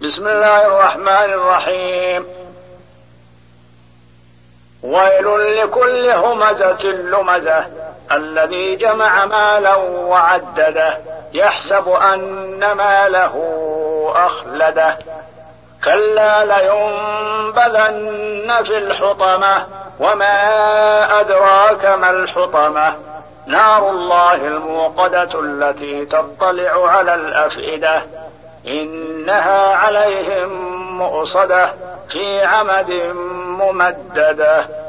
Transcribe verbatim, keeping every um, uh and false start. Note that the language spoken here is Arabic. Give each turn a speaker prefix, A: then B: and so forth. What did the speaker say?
A: بسم الله الرحمن الرحيم. ويل لكل همزة لمزة الذي جمع مالا وعدده يحسب أن ماله أخلده كلا لينبذن في الحطمة وما أدراك ما الحطمة نار الله الموقدة التي تطلع على الأفئدة إنها عليهم مؤصدة في عمد ممددة.